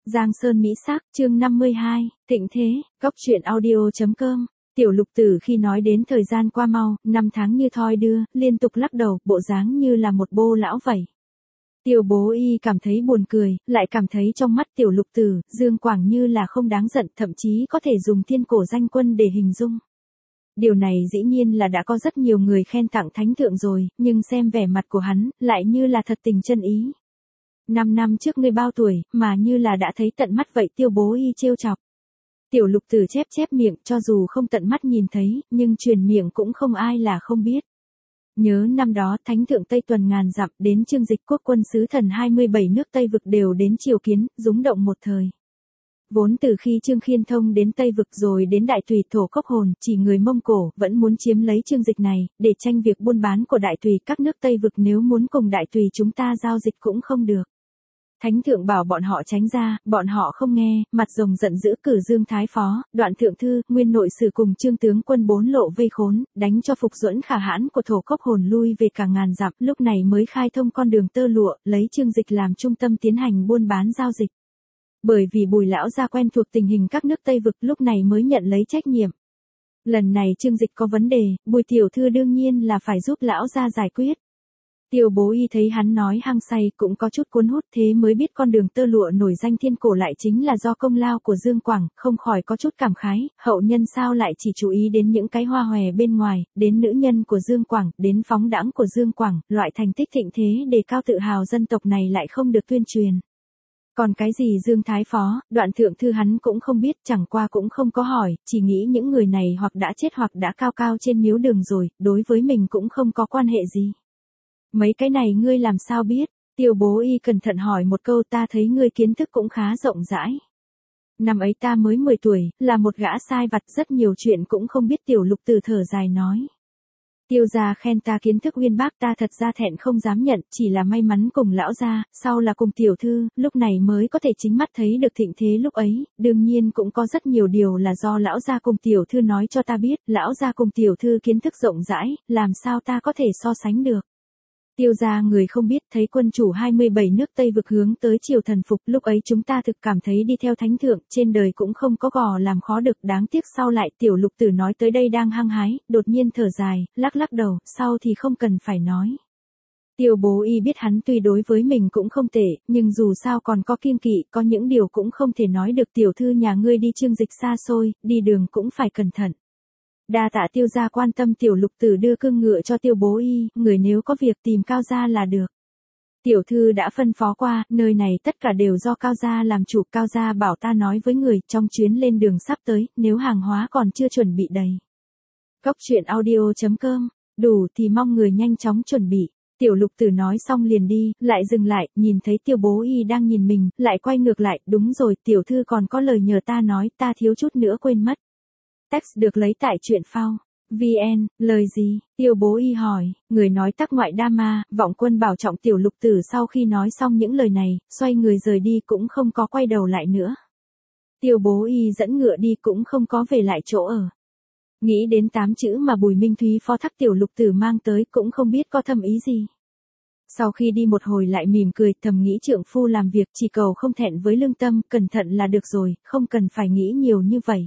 Giang Sơn Mỹ Sắc, chương 52, Thịnh Thế, Góc truyện audio.com. Tiểu Lục Tử khi nói đến thời gian qua mau, năm tháng như thoi đưa, liên tục lắc đầu, bộ dáng như là một bô lão vậy. Tiêu Bố Y cảm thấy buồn cười, lại cảm thấy trong mắt Tiểu Lục Tử, Dương Quảng như là không đáng giận, thậm chí có thể dùng thiên cổ danh quân để hình dung. Điều này dĩ nhiên là đã có rất nhiều người khen tặng thánh thượng rồi, nhưng xem vẻ mặt của hắn, lại như là thật tình chân ý. 5 năm trước ngươi bao tuổi, mà như là đã thấy tận mắt vậy. Tiêu Bố Y trêu chọc. Tiểu Lục Tử chép chép miệng, cho dù không tận mắt nhìn thấy, nhưng truyền miệng cũng không ai là không biết. Nhớ năm đó, thánh thượng Tây tuần ngàn dặm, đến Chương Dịch quốc quân sứ thần 27 nước Tây vực đều đến triều kiến, rúng động một thời. Vốn từ khi Trương Khiên Thông đến Tây vực rồi đến Đại Tùy Thổ Cốc Hồn, chỉ người Mông Cổ vẫn muốn chiếm lấy Chương Dịch này, để tranh việc buôn bán của Đại Tùy. Các nước Tây vực nếu muốn cùng Đại Tùy chúng ta giao dịch cũng không được. Thánh thượng bảo bọn họ tránh ra, bọn họ không nghe, mặt rồng giận dữ cử Dương Thái Phó, Đoạn Thượng Thư, Nguyên Nội Sử cùng Trương tướng quân 4 lộ vây khốn, đánh cho Phục Duẫn Khả Hãn của Thổ Cốc Hồn lui về cả ngàn dặm, lúc này mới khai thông con đường tơ lụa, lấy Chương Dịch làm trung tâm tiến hành buôn bán giao dịch. Bởi vì Bùi lão gia quen thuộc tình hình các nước Tây vực, lúc này mới nhận lấy trách nhiệm. Lần này Chương Dịch có vấn đề, Bùi tiểu thư đương nhiên là phải giúp lão gia giải quyết. Tiêu Bố Y thấy hắn nói hăng say, cũng có chút cuốn hút, thế mới biết con đường tơ lụa nổi danh thiên cổ lại chính là do công lao của Dương Quảng, không khỏi có chút cảm khái, hậu nhân sao lại chỉ chú ý đến những cái hoa hòe bên ngoài, đến nữ nhân của Dương Quảng, đến phóng đãng của Dương Quảng, loại thành tích thịnh thế đề cao tự hào dân tộc này lại không được tuyên truyền. Còn cái gì Dương Thái Phó, Đoạn Thượng Thư hắn cũng không biết, chẳng qua cũng không có hỏi, chỉ nghĩ những người này hoặc đã chết hoặc đã cao cao trên miếu đường rồi, đối với mình cũng không có quan hệ gì. Mấy cái này ngươi làm sao biết? Tiêu Bố Y cẩn thận hỏi một câu. Ta thấy ngươi kiến thức cũng khá rộng rãi. Năm ấy ta mới 10 tuổi, là một gã sai vặt, rất nhiều chuyện cũng không biết. Tiểu Lục Tử thở dài nói. Tiêu gia khen ta kiến thức uyên bác, ta thật ra thẹn không dám nhận, chỉ là may mắn cùng lão gia, sau là cùng tiểu thư, lúc này mới có thể chính mắt thấy được thịnh thế lúc ấy, đương nhiên cũng có rất nhiều điều là do lão gia cùng tiểu thư nói cho ta biết, lão gia cùng tiểu thư kiến thức rộng rãi, làm sao ta có thể so sánh được. Tiêu gia người không biết, thấy quân chủ 27 nước Tây vực hướng tới triều thần phục, lúc ấy chúng ta thực cảm thấy đi theo thánh thượng, trên đời cũng không có gò làm khó được, đáng tiếc sau lại. Tiểu Lục Tử nói tới đây đang hăng hái, đột nhiên thở dài, lắc lắc đầu, sau thì không cần phải nói. Tiêu Bố Y biết hắn tuy đối với mình cũng không tệ, nhưng dù sao còn có kiêng kỵ, có những điều cũng không thể nói được. Tiểu thư nhà ngươi đi Chương Dịch xa xôi, đi đường cũng phải cẩn thận. Đa tạ Tiêu gia quan tâm. Tiểu Lục Tử đưa cương ngựa cho Tiêu Bố Y, người nếu có việc tìm Cao gia là được. Tiểu thư đã phân phó qua, nơi này tất cả đều do Cao gia làm chủ. Cao gia bảo ta nói với người, trong chuyến lên đường sắp tới, nếu hàng hóa còn chưa chuẩn bị đầy. Góc truyện audio.com, đủ thì mong người nhanh chóng chuẩn bị. Tiểu Lục Tử nói xong liền đi, lại dừng lại, nhìn thấy Tiêu Bố Y đang nhìn mình, lại quay ngược lại, đúng rồi, tiểu thư còn có lời nhờ ta nói, ta thiếu chút nữa quên mất. Text được lấy tại truyện phao. VN, lời gì? Tiêu Bố Y hỏi, người nói tác ngoại đa ma, vọng quân bảo trọng. Tiểu Lục Tử sau khi nói xong những lời này, xoay người rời đi cũng không có quay đầu lại nữa. Tiêu Bố Y dẫn ngựa đi cũng không có về lại chỗ ở. Nghĩ đến 8 chữ mà Bùi Minh Thúy phó thác Tiểu Lục Tử mang tới cũng không biết có thâm ý gì. Sau khi đi một hồi lại mỉm cười, thầm nghĩ trượng phu làm việc chỉ cầu không thẹn với lương tâm, cẩn thận là được rồi, không cần phải nghĩ nhiều như vậy.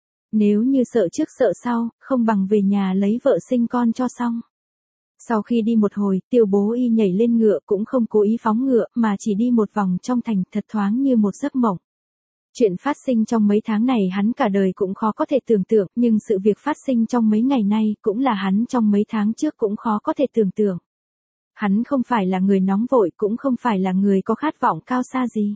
Nếu như sợ trước sợ sau, không bằng về nhà lấy vợ sinh con cho xong. Sau khi đi một hồi, Tiêu Bố Y nhảy lên ngựa, cũng không cố ý phóng ngựa, mà chỉ đi một vòng trong thành, thật thoáng như một giấc mộng. Chuyện phát sinh trong mấy tháng này hắn cả đời cũng khó có thể tưởng tượng, nhưng sự việc phát sinh trong mấy ngày nay, cũng là hắn trong mấy tháng trước cũng khó có thể tưởng tượng. Hắn không phải là người nóng vội, cũng không phải là người có khát vọng cao xa gì.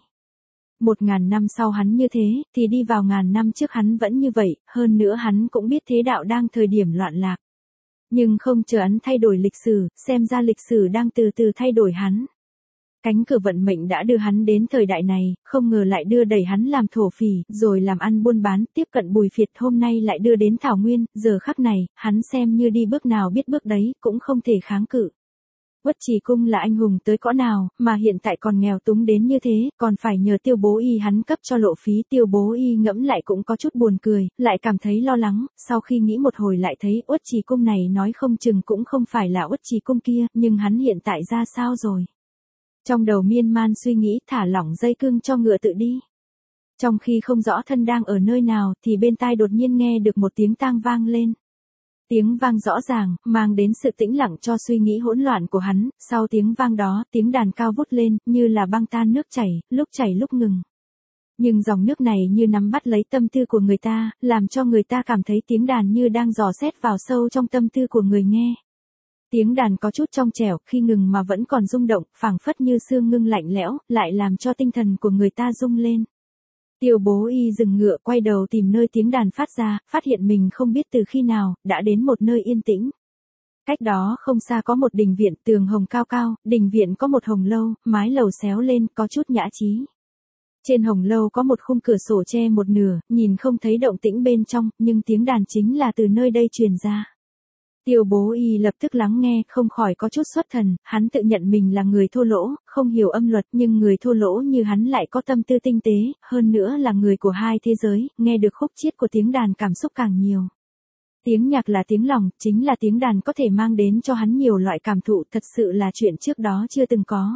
1000 năm sau hắn như thế, thì đi vào 1000 năm trước hắn vẫn như vậy, hơn nữa hắn cũng biết thế đạo đang thời điểm loạn lạc. Nhưng không chờ hắn thay đổi lịch sử, xem ra lịch sử đang từ từ thay đổi hắn. Cánh cửa vận mệnh đã đưa hắn đến thời đại này, không ngờ lại đưa đẩy hắn làm thổ phỉ, rồi làm ăn buôn bán, tiếp cận Bùi Phiệt, hôm nay lại đưa đến Thảo Nguyên, giờ khắc này, hắn xem như đi bước nào biết bước đấy, cũng không thể kháng cự. Uất Trì Cung là anh hùng tới cõi nào, mà hiện tại còn nghèo túng đến như thế, còn phải nhờ Tiêu Bố Y hắn cấp cho lộ phí. Tiêu Bố Y ngẫm lại cũng có chút buồn cười, lại cảm thấy lo lắng, sau khi nghĩ một hồi lại thấy Uất Trì Cung này nói không chừng cũng không phải là Uất Trì Cung kia, nhưng hắn hiện tại ra sao rồi? Trong đầu miên man suy nghĩ, thả lỏng dây cương cho ngựa tự đi. Trong khi không rõ thân đang ở nơi nào thì bên tai đột nhiên nghe được một tiếng tang vang lên. Tiếng vang rõ ràng, mang đến sự tĩnh lặng cho suy nghĩ hỗn loạn của hắn, sau tiếng vang đó, tiếng đàn cao vút lên, như là băng tan nước chảy lúc ngừng. Nhưng dòng nước này như nắm bắt lấy tâm tư của người ta, làm cho người ta cảm thấy tiếng đàn như đang dò xét vào sâu trong tâm tư của người nghe. Tiếng đàn có chút trong trẻo, khi ngừng mà vẫn còn rung động, phảng phất như xương ngưng lạnh lẽo, lại làm cho tinh thần của người ta rung lên. Tiêu Bố Y dừng ngựa quay đầu tìm nơi tiếng đàn phát ra, phát hiện mình không biết từ khi nào, đã đến một nơi yên tĩnh. Cách đó không xa có một đình viện tường hồng cao cao, đình viện có một hồng lâu, mái lầu xéo lên, có chút nhã trí. Trên hồng lâu có một khung cửa sổ che một nửa, nhìn không thấy động tĩnh bên trong, nhưng tiếng đàn chính là từ nơi đây truyền ra. Tiêu Bố Y lập tức lắng nghe, không khỏi có chút xuất thần, hắn tự nhận mình là người thô lỗ, không hiểu âm luật, nhưng người thô lỗ như hắn lại có tâm tư tinh tế, hơn nữa là người của hai thế giới, nghe được khúc chiết của tiếng đàn cảm xúc càng nhiều. Tiếng nhạc là tiếng lòng, chính là tiếng đàn có thể mang đến cho hắn nhiều loại cảm thụ, thật sự là chuyện trước đó chưa từng có.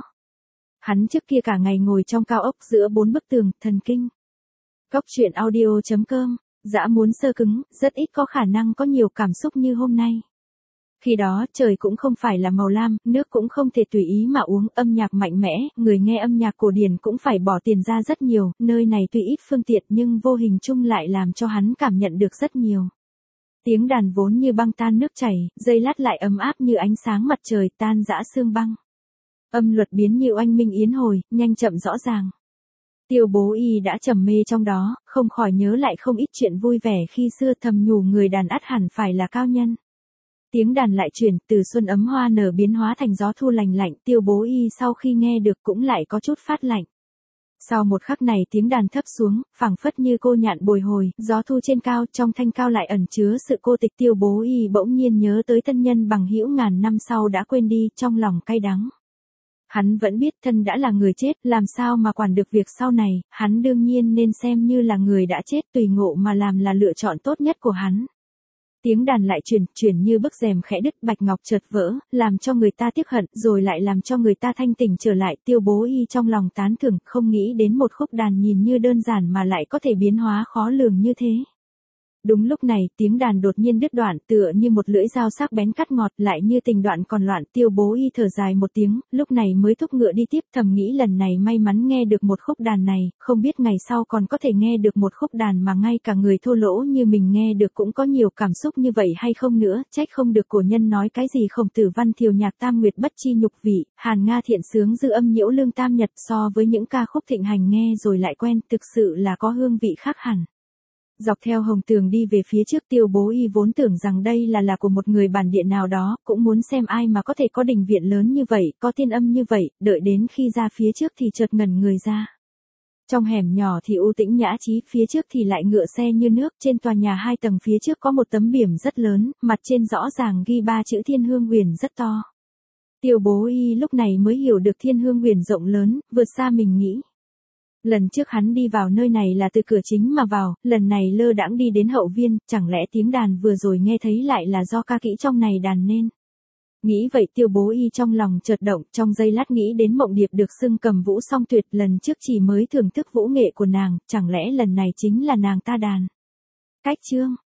Hắn trước kia cả ngày ngồi trong cao ốc giữa 4 bức tường, thần kinh. Cốc truyện audio.com, dã muốn sơ cứng, rất ít có khả năng có nhiều cảm xúc như hôm nay. Khi đó trời cũng không phải là màu lam, nước cũng không thể tùy ý mà uống, âm nhạc mạnh mẽ, người nghe âm nhạc cổ điển cũng phải bỏ tiền ra rất nhiều, nơi này tuy ít phương tiện nhưng vô hình chung lại làm cho hắn cảm nhận được rất nhiều. Tiếng đàn vốn như băng tan nước chảy, giây lát lại ấm áp như ánh sáng mặt trời tan rã xương băng. Âm luật biến như oanh minh yến hồi, nhanh chậm rõ ràng. Tiêu Bố Y đã trầm mê trong đó, không khỏi nhớ lại không ít chuyện vui vẻ khi xưa, thầm nhủ người đàn ắt hẳn phải là cao nhân. Tiếng đàn lại chuyển, từ xuân ấm hoa nở biến hóa thành gió thu lành lạnh, Tiêu Bố Y sau khi nghe được cũng lại có chút phát lạnh. Sau một khắc này tiếng đàn thấp xuống, phảng phất như cô nhạn bồi hồi, gió thu trên cao, trong thanh cao lại ẩn chứa sự cô tịch. Tiêu Bố Y bỗng nhiên nhớ tới thân nhân bằng hữu ngàn năm sau đã quên đi, trong lòng cay đắng. Hắn vẫn biết thân đã là người chết, làm sao mà quản được việc sau này, hắn đương nhiên nên xem như là người đã chết, tùy ngộ mà làm là lựa chọn tốt nhất của hắn. Tiếng đàn lại chuyển như bức rèm khẽ đứt, bạch ngọc chợt vỡ, làm cho người ta tiếc hận, rồi lại làm cho người ta thanh tỉnh trở lại. Tiêu Bố Y trong lòng tán thưởng, không nghĩ đến một khúc đàn nhìn như đơn giản mà lại có thể biến hóa khó lường như thế. Đúng lúc này, tiếng đàn đột nhiên đứt đoạn, tựa như một lưỡi dao sắc bén cắt ngọt, lại như tình đoạn còn loạn. Tiêu Bố Y thở dài một tiếng, lúc này mới thúc ngựa đi tiếp, thầm nghĩ lần này may mắn nghe được một khúc đàn này, không biết ngày sau còn có thể nghe được một khúc đàn mà ngay cả người thô lỗ như mình nghe được cũng có nhiều cảm xúc như vậy hay không nữa. Trách không được cổ nhân nói cái gì Khổng Tử văn thiều nhạc tam nguyệt bất chi nhục vị, Hàn Nga thiện sướng dư âm nhiễu lương tam nhật, so với những ca khúc thịnh hành nghe rồi lại quen, thực sự là có hương vị khác hẳn. Dọc theo hồng tường đi về phía trước, Tiêu Bố Y vốn tưởng rằng đây là của một người bản địa nào đó, cũng muốn xem ai mà có thể có đình viện lớn như vậy, có tiên âm như vậy, đợi đến khi ra phía trước thì chợt ngẩn người ra. Trong hẻm nhỏ thì u tĩnh nhã trí, phía trước thì lại ngựa xe như nước, trên tòa nhà 2 tầng phía trước có một tấm biển rất lớn, mặt trên rõ ràng ghi 3 chữ Thiên Hương Huyền rất to. Tiêu Bố Y lúc này mới hiểu được Thiên Hương Huyền rộng lớn, vượt xa mình nghĩ. Lần trước hắn đi vào nơi này là từ cửa chính mà vào, lần này lơ đãng đi đến hậu viên, chẳng lẽ tiếng đàn vừa rồi nghe thấy lại là do ca kỹ trong này đàn nên. Nghĩ vậy Tiêu Bố Y trong lòng chợt động, trong giây lát nghĩ đến Mộng Điệp được xưng cầm vũ song tuyệt, lần trước chỉ mới thưởng thức vũ nghệ của nàng, chẳng lẽ lần này chính là nàng ta đàn. Cách chương